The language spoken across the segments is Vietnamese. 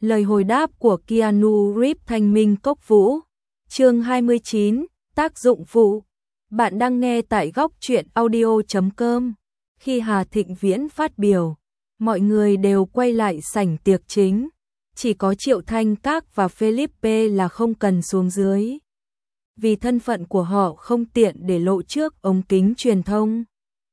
Lời hồi đáp của Keanu Reeves thanh minh cốc vũ. Chương 29, tác dụng phụ. Bạn đang nghe tại góc truyện audio.com. Khi Hà Thịnh Viễn phát biểu, mọi người đều quay lại sảnh tiệc chính. Chỉ có Triệu Thanh Các và Felipe là không cần xuống dưới. Vì thân phận của họ không tiện để lộ trước ống kính truyền thông.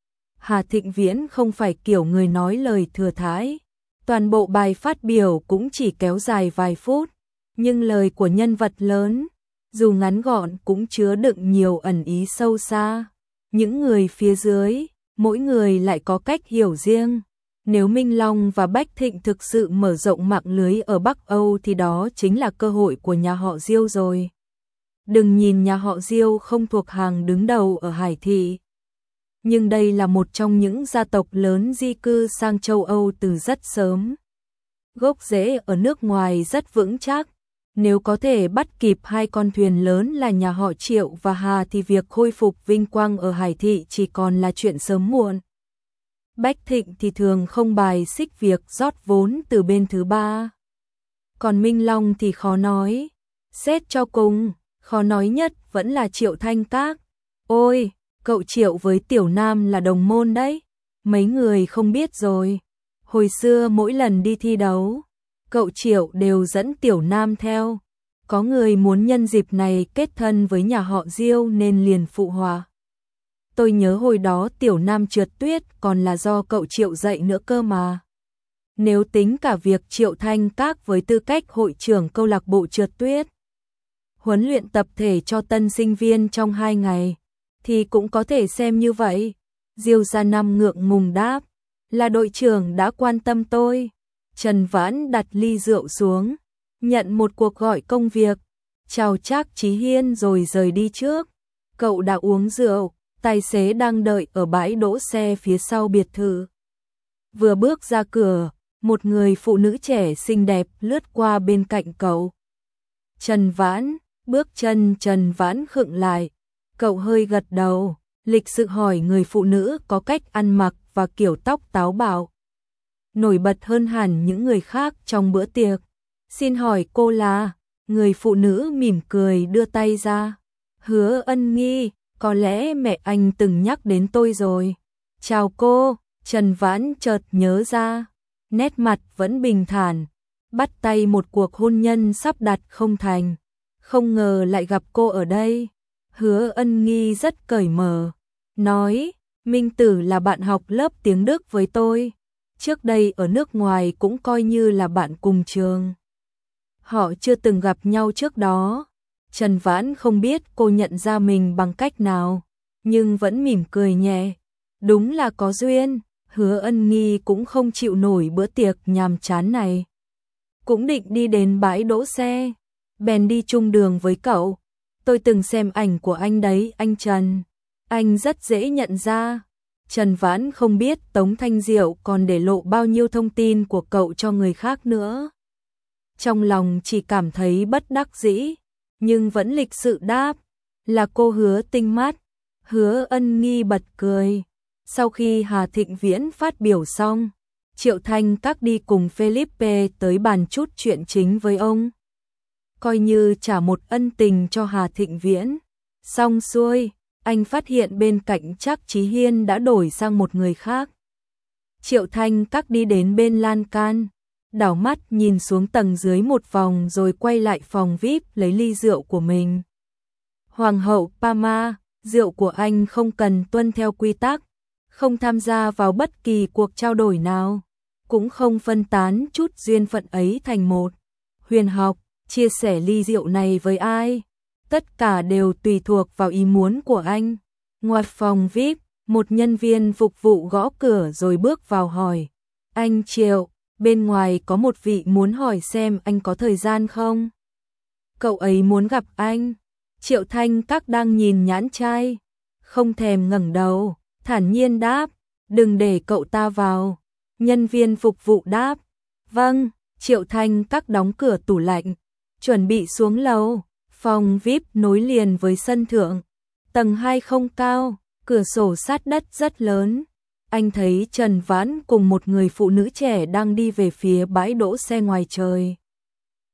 Hà Thịnh Viễn không phải kiểu người nói lời thừa thãi. Toàn bộ bài phát biểu cũng chỉ kéo dài vài phút, nhưng lời của nhân vật lớn, dù ngắn gọn cũng chứa đựng nhiều ẩn ý sâu xa. Những người phía dưới, mỗi người lại có cách hiểu riêng. Nếu Minh Long và Bách Thịnh thực sự mở rộng mạng lưới ở Bắc Âu thì đó chính là cơ hội của nhà họ Diêu rồi. Đừng nhìn nhà họ Diêu không thuộc hàng đứng đầu ở Hải Thị. Nhưng đây là một trong những gia tộc lớn di cư sang châu Âu từ rất sớm. Gốc rễ ở nước ngoài rất vững chắc. Nếu có thể bắt kịp hai con thuyền lớn là nhà họ Triệu và Hà thì việc khôi phục vinh quang ở Hải Thị chỉ còn là chuyện sớm muộn. Bách Thịnh thì thường không bài xích việc rót vốn từ bên thứ ba. Còn Minh Long thì khó nói. Xét cho cùng, khó nói nhất vẫn là Triệu Thanh Các. Ôi! Cậu Triệu với Tiểu Nam là đồng môn đấy. Mấy người không biết rồi. Hồi xưa mỗi lần đi thi đấu, cậu Triệu đều dẫn Tiểu Nam theo. Có người muốn nhân dịp này kết thân với nhà họ Diêu nên liền phụ họa. Tôi nhớ hồi đó Tiểu Nam trượt tuyết còn là do cậu Triệu dạy nữa cơ mà. Nếu tính cả việc Triệu Thanh Các với tư cách hội trưởng câu lạc bộ trượt tuyết, huấn luyện tập thể cho tân sinh viên trong 2 ngày, thì cũng có thể xem như vậy. Diêu Gia Năm ngượng ngùng đáp, là đội trưởng đã quan tâm tôi. Trần Vãn đặt ly rượu xuống, nhận một cuộc gọi công việc, chào Trác Chí Hiên rồi rời đi trước. Cậu đã uống rượu, tài xế đang đợi ở bãi đỗ xe phía sau biệt thự. Vừa bước ra cửa, một người phụ nữ trẻ xinh đẹp lướt qua bên cạnh cậu. Trần Vãn, bước chân Trần Vãn khựng lại. Cậu hơi gật đầu, lịch sự hỏi người phụ nữ có cách ăn mặc và kiểu tóc táo bạo. Nổi bật hơn hẳn những người khác trong bữa tiệc. Xin hỏi cô là? Người phụ nữ mỉm cười đưa tay ra. Hứa Ân Nghi, có lẽ mẹ anh từng nhắc đến tôi rồi. Chào cô, Trần Vãn chợt nhớ ra. Nét mặt vẫn bình thản. Bắt tay một cuộc hôn nhân sắp đặt không thành. Không ngờ lại gặp cô ở đây. Hứa Ân Nghi rất cởi mở, nói, Minh Tử là bạn học lớp tiếng Đức với tôi, trước đây ở nước ngoài cũng coi như là bạn cùng trường. Họ chưa từng gặp nhau trước đó. Trần Vãn không biết cô nhận ra mình bằng cách nào, nhưng vẫn mỉm cười nhẹ. Đúng là có duyên. Hứa Ân Nghi cũng không chịu nổi bữa tiệc nhàm chán này. Cũng định đi đến bãi đỗ xe, bèn đi chung đường với cậu. Tôi từng xem ảnh của anh đấy, anh Trần. Anh rất dễ nhận ra. Trần Vãn không biết Tống Thanh Diệu còn để lộ bao nhiêu thông tin của cậu cho người khác nữa. Trong lòng chỉ cảm thấy bất đắc dĩ, nhưng vẫn lịch sự đáp, là cô Hứa Tinh Mắt. Hứa Ân Nghi bật cười. Sau khi Hà Thịnh Viễn phát biểu xong, Triệu Thanh Các đi cùng Felipe tới bàn chút chuyện chính với ông. Coi như trả một ân tình cho Hà Thịnh Viễn. Xong xuôi, anh phát hiện bên cạnh Trác Chí Hiên đã đổi sang một người khác. Triệu Thanh Các đi đến bên lan can, đảo mắt nhìn xuống tầng dưới một vòng rồi quay lại phòng VIP lấy ly rượu của mình. Hoàng hậu Pama, rượu của anh không cần tuân theo quy tắc, không tham gia vào bất kỳ cuộc trao đổi nào, cũng không phân tán chút duyên phận ấy thành một. Huyền học chia sẻ ly rượu này với ai, tất cả đều tùy thuộc vào ý muốn của anh. Ngoài phòng VIP, một nhân viên phục vụ gõ cửa rồi bước vào hỏi, anh Triệu, bên ngoài có một vị muốn hỏi xem anh có thời gian không? Cậu ấy muốn gặp anh. Triệu Thanh Các đang nhìn nhãn trai, không thèm ngẩng đầu, thản nhiên đáp, đừng để cậu ta vào. Nhân viên phục vụ đáp, vâng. Triệu Thanh Các đóng cửa tủ lạnh, chuẩn bị xuống lầu. Phòng VIP nối liền với sân thượng, tầng 2 không cao, cửa sổ sát đất rất lớn. Anh thấy Trần Vãn cùng một người phụ nữ trẻ đang đi về phía bãi đỗ xe ngoài trời.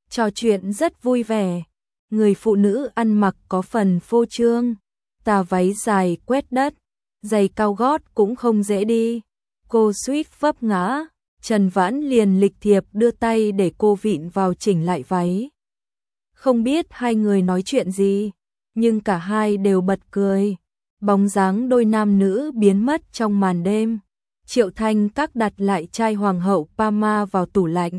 trò chuyện rất vui vẻ. Người phụ nữ ăn mặc có phần phô trương, tà váy dài quét đất, giày cao gót cũng không dễ đi. Cô suýt vấp ngã, Trần Vãn liền lịch thiệp đưa tay để cô vịn vào chỉnh lại váy. Không biết hai người nói chuyện gì, nhưng cả hai đều bật cười. Bóng dáng đôi nam nữ biến mất trong màn đêm. Triệu Thanh Các đặt lại chai Hoàng hậu Parma vào tủ lạnh.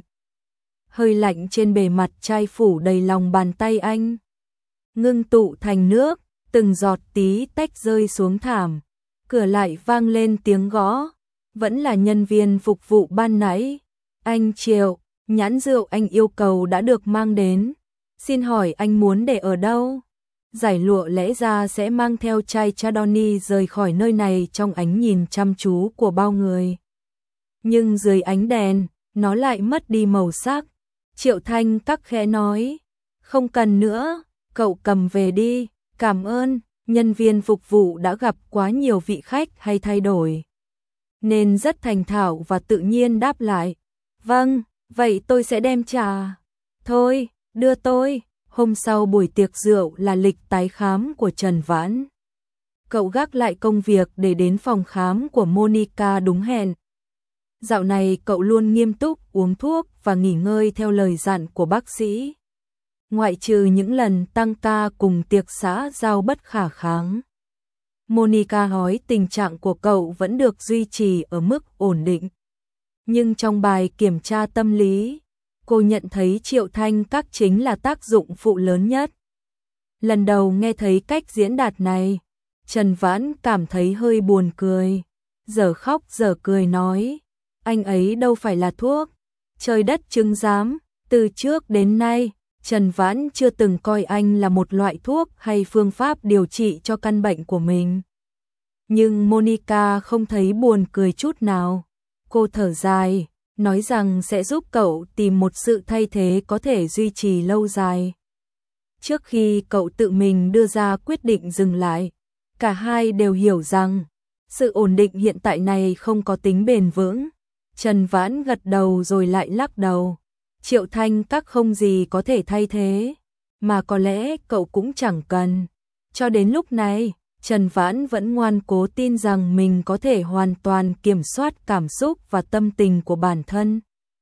Hơi lạnh trên bề mặt chai phủ đầy lòng bàn tay anh, ngưng tụ thành nước, từng giọt tí tách rơi xuống thảm. Cửa lại vang lên tiếng gõ, vẫn là nhân viên phục vụ ban nãy. Anh Triệu, nhãn rượu anh yêu cầu đã được mang đến. Xin hỏi anh muốn để ở đâu? Giải lụa lẽ ra sẽ mang theo chai Chardonnay rời khỏi nơi này trong ánh nhìn chăm chú của bao người. Nhưng dưới ánh đèn, nó lại mất đi màu sắc. Triệu Thanh Các khẽ nói, không cần nữa, cậu cầm về đi, cảm ơn. Nhân viên phục vụ đã gặp quá nhiều vị khách hay thay đổi, nên rất thành thạo và tự nhiên đáp lại, vâng, vậy tôi sẽ đem trà. Thôi, đưa tôi. Hôm sau buổi tiệc rượu là lịch tái khám của Trần Vãn. Cậu gác lại công việc để đến phòng khám của Monica đúng hẹn. Dạo này cậu luôn nghiêm túc uống thuốc và nghỉ ngơi theo lời dặn của bác sĩ. Ngoại trừ những lần tăng ca cùng tiệc xã giao bất khả kháng. Monica hỏi tình trạng của cậu vẫn được duy trì ở mức ổn định. Nhưng trong bài kiểm tra tâm lý, cô nhận thấy Triệu Thanh Các chính là tác dụng phụ lớn nhất. Lần đầu nghe thấy cách diễn đạt này, Trần Vãn cảm thấy hơi buồn cười. Giờ khóc giờ cười nói, anh ấy đâu phải là thuốc. Trời đất chứng giám, từ trước đến nay, Trần Vãn chưa từng coi anh là một loại thuốc hay phương pháp điều trị cho căn bệnh của mình. Nhưng Monica không thấy buồn cười chút nào. Cô thở dài, nói rằng sẽ giúp cậu tìm một sự thay thế có thể duy trì lâu dài. Trước khi cậu tự mình đưa ra quyết định dừng lại, cả hai đều hiểu rằng sự ổn định hiện tại này không có tính bền vững. Trần Vãn gật đầu rồi lại lắc đầu. Triệu Thanh Các không gì có thể thay thế, mà có lẽ cậu cũng chẳng cần. Cho đến lúc này, Trần Vãn vẫn ngoan cố tin rằng mình có thể hoàn toàn kiểm soát cảm xúc và tâm tình của bản thân.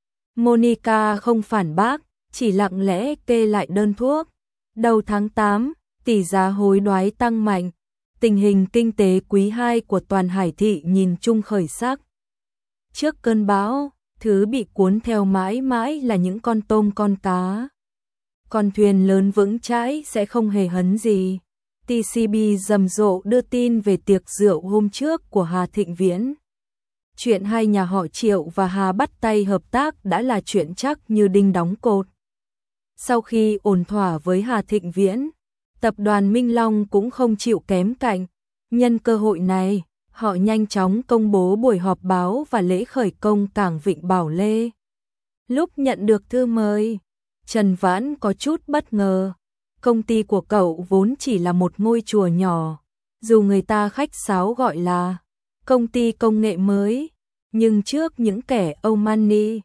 Monica không phản bác, chỉ lặng lẽ kê lại đơn thuốc. Đầu tháng 8, tỷ giá hối đoái tăng mạnh. Tình hình kinh tế quý 2 của toàn Hải thị nhìn chung khởi sắc. Trước cơn bão, thứ bị cuốn theo mãi mãi là những con tôm con cá. Con thuyền lớn vững chãi sẽ không hề hấn gì. TCB rầm rộ đưa tin về tiệc rượu hôm trước của Hà Thịnh Viễn. Chuyện hai nhà họ Triệu và Hà bắt tay hợp tác đã là chuyện chắc như đinh đóng cột. Sau khi ổn thỏa với Hà Thịnh Viễn, tập đoàn Minh Long cũng không chịu kém cạnh. Nhân cơ hội này, họ nhanh chóng công bố buổi họp báo và lễ khởi công cảng Vịnh Bảo Lê. Lúc nhận được thư mời, Trần Vãn có chút bất ngờ. Công ty của cậu vốn chỉ là một ngôi chùa nhỏ, dù người ta khách sáo gọi là công ty công nghệ mới, nhưng trước những kẻ Omani,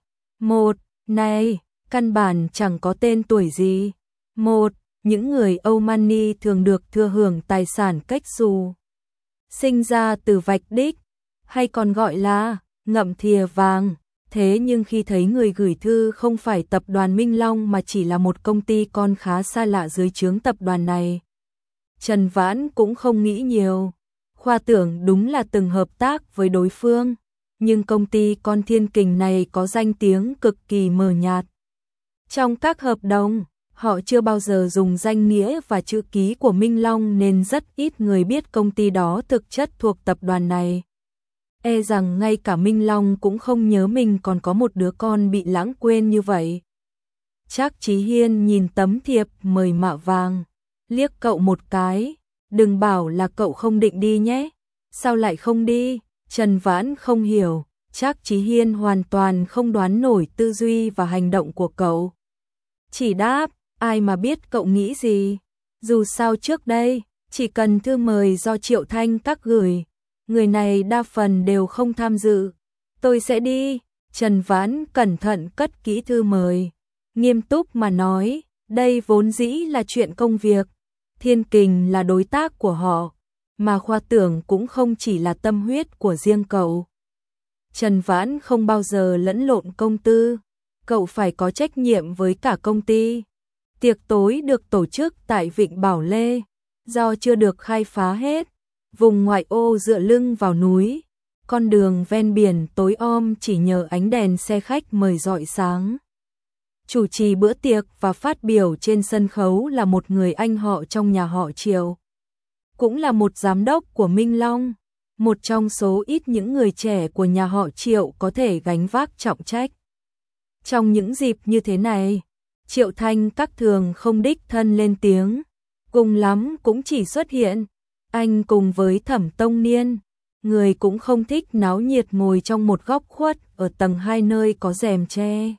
này, căn bản chẳng có tên tuổi gì. Những người Omani thường được thừa hưởng tài sản cách xù, sinh ra từ vạch đích, hay còn gọi là ngậm thìa vàng. Thế nhưng khi thấy người gửi thư không phải tập đoàn Minh Long mà chỉ là một công ty con khá xa lạ dưới trướng tập đoàn này, Trần Vãn cũng không nghĩ nhiều. Khoa tưởng đúng là từng hợp tác với đối phương, nhưng công ty con Thiên Kình này có danh tiếng cực kỳ mờ nhạt. Trong các hợp đồng, họ chưa bao giờ dùng danh nghĩa và chữ ký của Minh Long nên rất ít người biết công ty đó thực chất thuộc tập đoàn này. E rằng ngay cả Minh Long cũng không nhớ mình còn có một đứa con bị lãng quên như vậy. Trác Chí Hiên nhìn tấm thiệp mời mạ vàng, liếc cậu một cái, đừng bảo là cậu không định đi nhé. Sao lại không đi? Trần Vãn không hiểu, Trác Chí Hiên hoàn toàn không đoán nổi tư duy và hành động của cậu. Chỉ đáp, ai mà biết cậu nghĩ gì. Dù sao trước đây, chỉ cần thư mời do Triệu Thanh Các gửi, người này đa phần đều không tham dự. Tôi sẽ đi. Trần Vãn cẩn thận cất kỹ thư mời, nghiêm túc mà nói, đây vốn dĩ là chuyện công việc, Thiên Kình là đối tác của họ, mà khoa tưởng cũng không chỉ là tâm huyết của riêng cậu. Trần Vãn không bao giờ lẫn lộn công tư, cậu phải có trách nhiệm với cả công ty. Tiệc tối được tổ chức tại Vịnh Bảo Lê, do chưa được khai phá hết, vùng ngoại ô dựa lưng vào núi, con đường ven biển tối om chỉ nhờ ánh đèn xe khách mời rọi sáng. Chủ trì bữa tiệc và phát biểu trên sân khấu là một người anh họ trong nhà họ Triệu, cũng là một giám đốc của Minh Long, một trong số ít những người trẻ của nhà họ Triệu có thể gánh vác trọng trách. Trong những dịp như thế này, Triệu Thanh các thường không đích thân lên tiếng, cùng lắm cũng chỉ xuất hiện anh cùng với Thẩm Tông Niên, người cũng không thích náo nhiệt ngồi trong một góc khuất ở tầng 2 nơi có rèm che.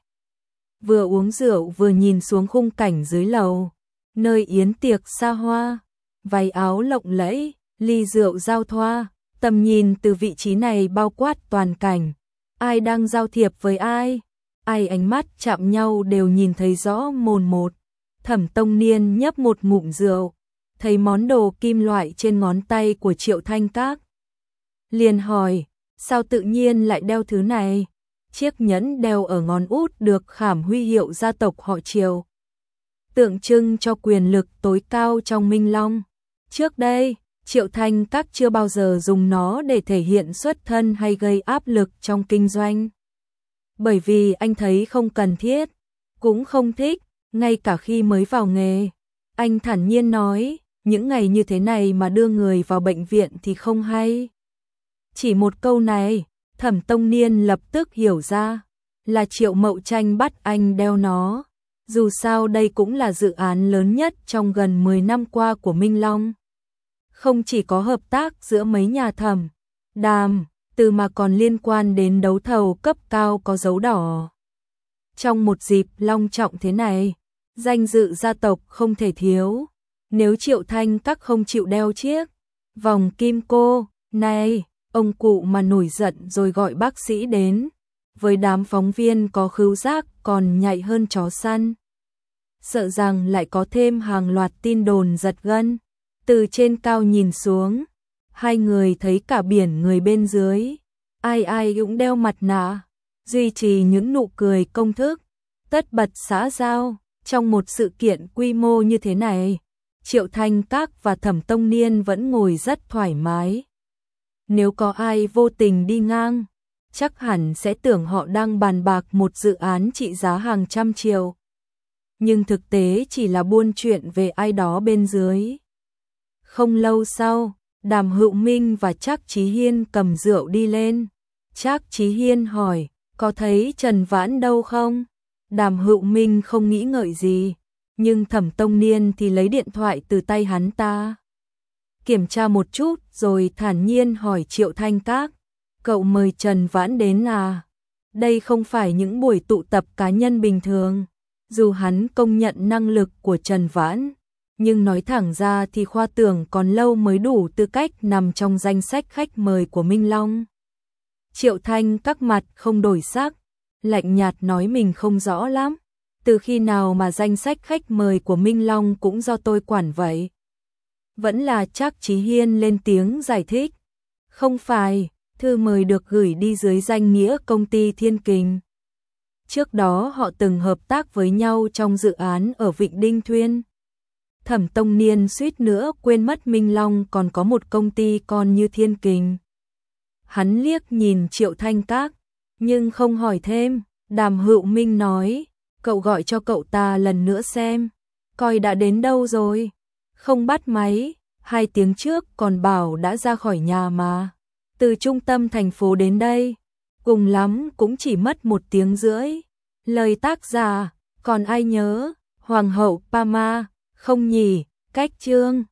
Vừa uống rượu vừa nhìn xuống khung cảnh dưới lầu, nơi yến tiệc xa hoa, váy áo lộng lẫy, ly rượu giao thoa, tầm nhìn từ vị trí này bao quát toàn cảnh. Ai đang giao thiệp với ai, ánh mắt chạm nhau đều nhìn thấy rõ mồn một. Thẩm Tông Niên nhấp một ngụm rượu, thấy món đồ kim loại trên ngón tay của Triệu Thanh Các. Liền hỏi, sao tự nhiên lại đeo thứ này? Chiếc nhẫn đeo ở ngón út được khảm huy hiệu gia tộc họ Triệu, tượng trưng cho quyền lực tối cao trong Minh Long. Trước đây, Triệu Thanh Các chưa bao giờ dùng nó để thể hiện xuất thân hay gây áp lực trong kinh doanh. Bởi vì anh thấy không cần thiết, cũng không thích, ngay cả khi mới vào nghề. Anh thản nhiên nói, những ngày như thế này mà đưa người vào bệnh viện thì không hay. Chỉ một câu này, Thẩm Tông Niên lập tức hiểu ra, là Triệu Mậu Tranh bắt anh đeo nó. Dù sao đây cũng là dự án lớn nhất trong gần 10 năm qua của Minh Long. Không chỉ có hợp tác giữa mấy nhà thẩm, đàm, từ mà còn liên quan đến đấu thầu cấp cao có dấu đỏ. Trong một dịp long trọng thế này, danh dự gia tộc không thể thiếu. Nếu Triệu Thanh Các không chịu đeo chiếc vòng kim cô này, ông cụ mà nổi giận rồi gọi bác sĩ đến, với đám phóng viên có khứu giác còn nhạy hơn chó săn. Sợ rằng lại có thêm hàng loạt tin đồn giật gân. Từ trên cao nhìn xuống, hai người thấy cả biển người bên dưới, ai cũng đeo mặt nạ, duy trì những nụ cười công thức, tất bật xã giao. Trong một sự kiện quy mô như thế này, Triệu Thanh Các và Thẩm Tông Niên vẫn ngồi rất thoải mái. Nếu có ai vô tình đi ngang, chắc hẳn sẽ tưởng họ đang bàn bạc một dự án trị giá hàng trăm triệu. Nhưng thực tế chỉ là buôn chuyện về ai đó bên dưới. Không lâu sau, Đàm Hữu Minh và Trác Chí Hiên cầm rượu đi lên. Trác Chí Hiên hỏi, có thấy Trần Vãn đâu không? Đàm Hữu Minh không nghĩ ngợi gì, nhưng Thẩm Tông Niên thì lấy điện thoại từ tay hắn ta. Kiểm tra một chút rồi thản nhiên hỏi Triệu Thanh Các, cậu mời Trần Vãn đến à? Đây không phải những buổi tụ tập cá nhân bình thường. Dù hắn công nhận năng lực của Trần Vãn, nhưng nói thẳng ra thì khoa tưởng còn lâu mới đủ tư cách nằm trong danh sách khách mời của Minh Long. Triệu Thanh Các mặt không đổi sắc, lạnh nhạt nói mình không rõ lắm. Từ khi nào mà danh sách khách mời của Minh Long cũng do tôi quản vậy? Vẫn là Trác Chí Hiên lên tiếng giải thích. Không phải, thư mời được gửi đi dưới danh nghĩa công ty Thiên Kình. Trước đó họ từng hợp tác với nhau trong dự án ở Vịnh Đinh Thuyên. Thẩm Tông Niên suýt nữa quên mất Minh Long còn có một công ty con như Thiên Kình. Hắn liếc nhìn Triệu Thanh Các, nhưng không hỏi thêm. Đàm Hữu Minh nói, cậu gọi cho cậu ta lần nữa xem, coi đã đến đâu rồi. Không bắt máy, 2 tiếng trước còn bảo đã ra khỏi nhà mà. Từ trung tâm thành phố đến đây, cùng lắm cũng chỉ mất 1 tiếng rưỡi. Lời tác giả, còn ai nhớ, Hoàng hậu Pama, không nhỉ, cách chương.